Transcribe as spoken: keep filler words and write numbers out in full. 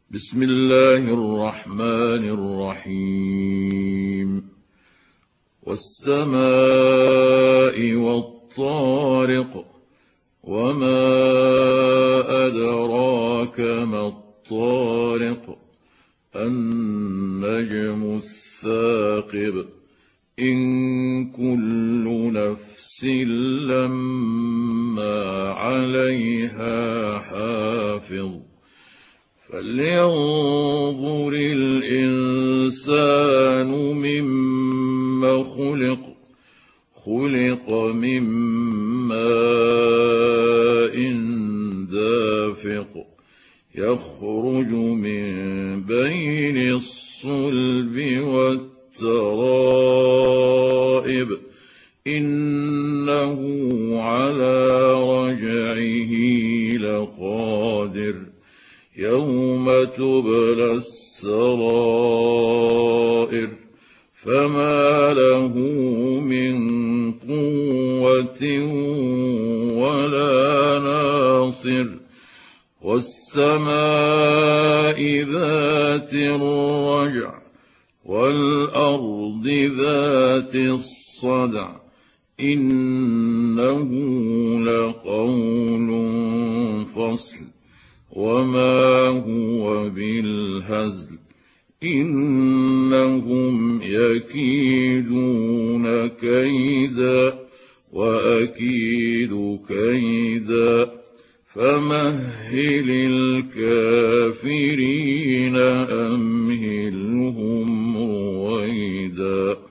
بسم الله الرحمن الرحيم والسماء والطارق وما أدراك ما الطارق النجم الثاقب إن كل نفس لما عليها حافظ فلينظر الإنسان مما خلق خلق من ماء دافق يخرج من بين الصلب والترائب إنه على رجعه لقادر يوم تبلى السرائر فما له من قوة ولا ناصر والسماء ذات الرجع والأرض ذات الصدع إنه لقول فصل وما هو بالهزل إنهم يكيدون كيدا وأكيد كيدا فمهل الكافرين أمهلهم رويدا.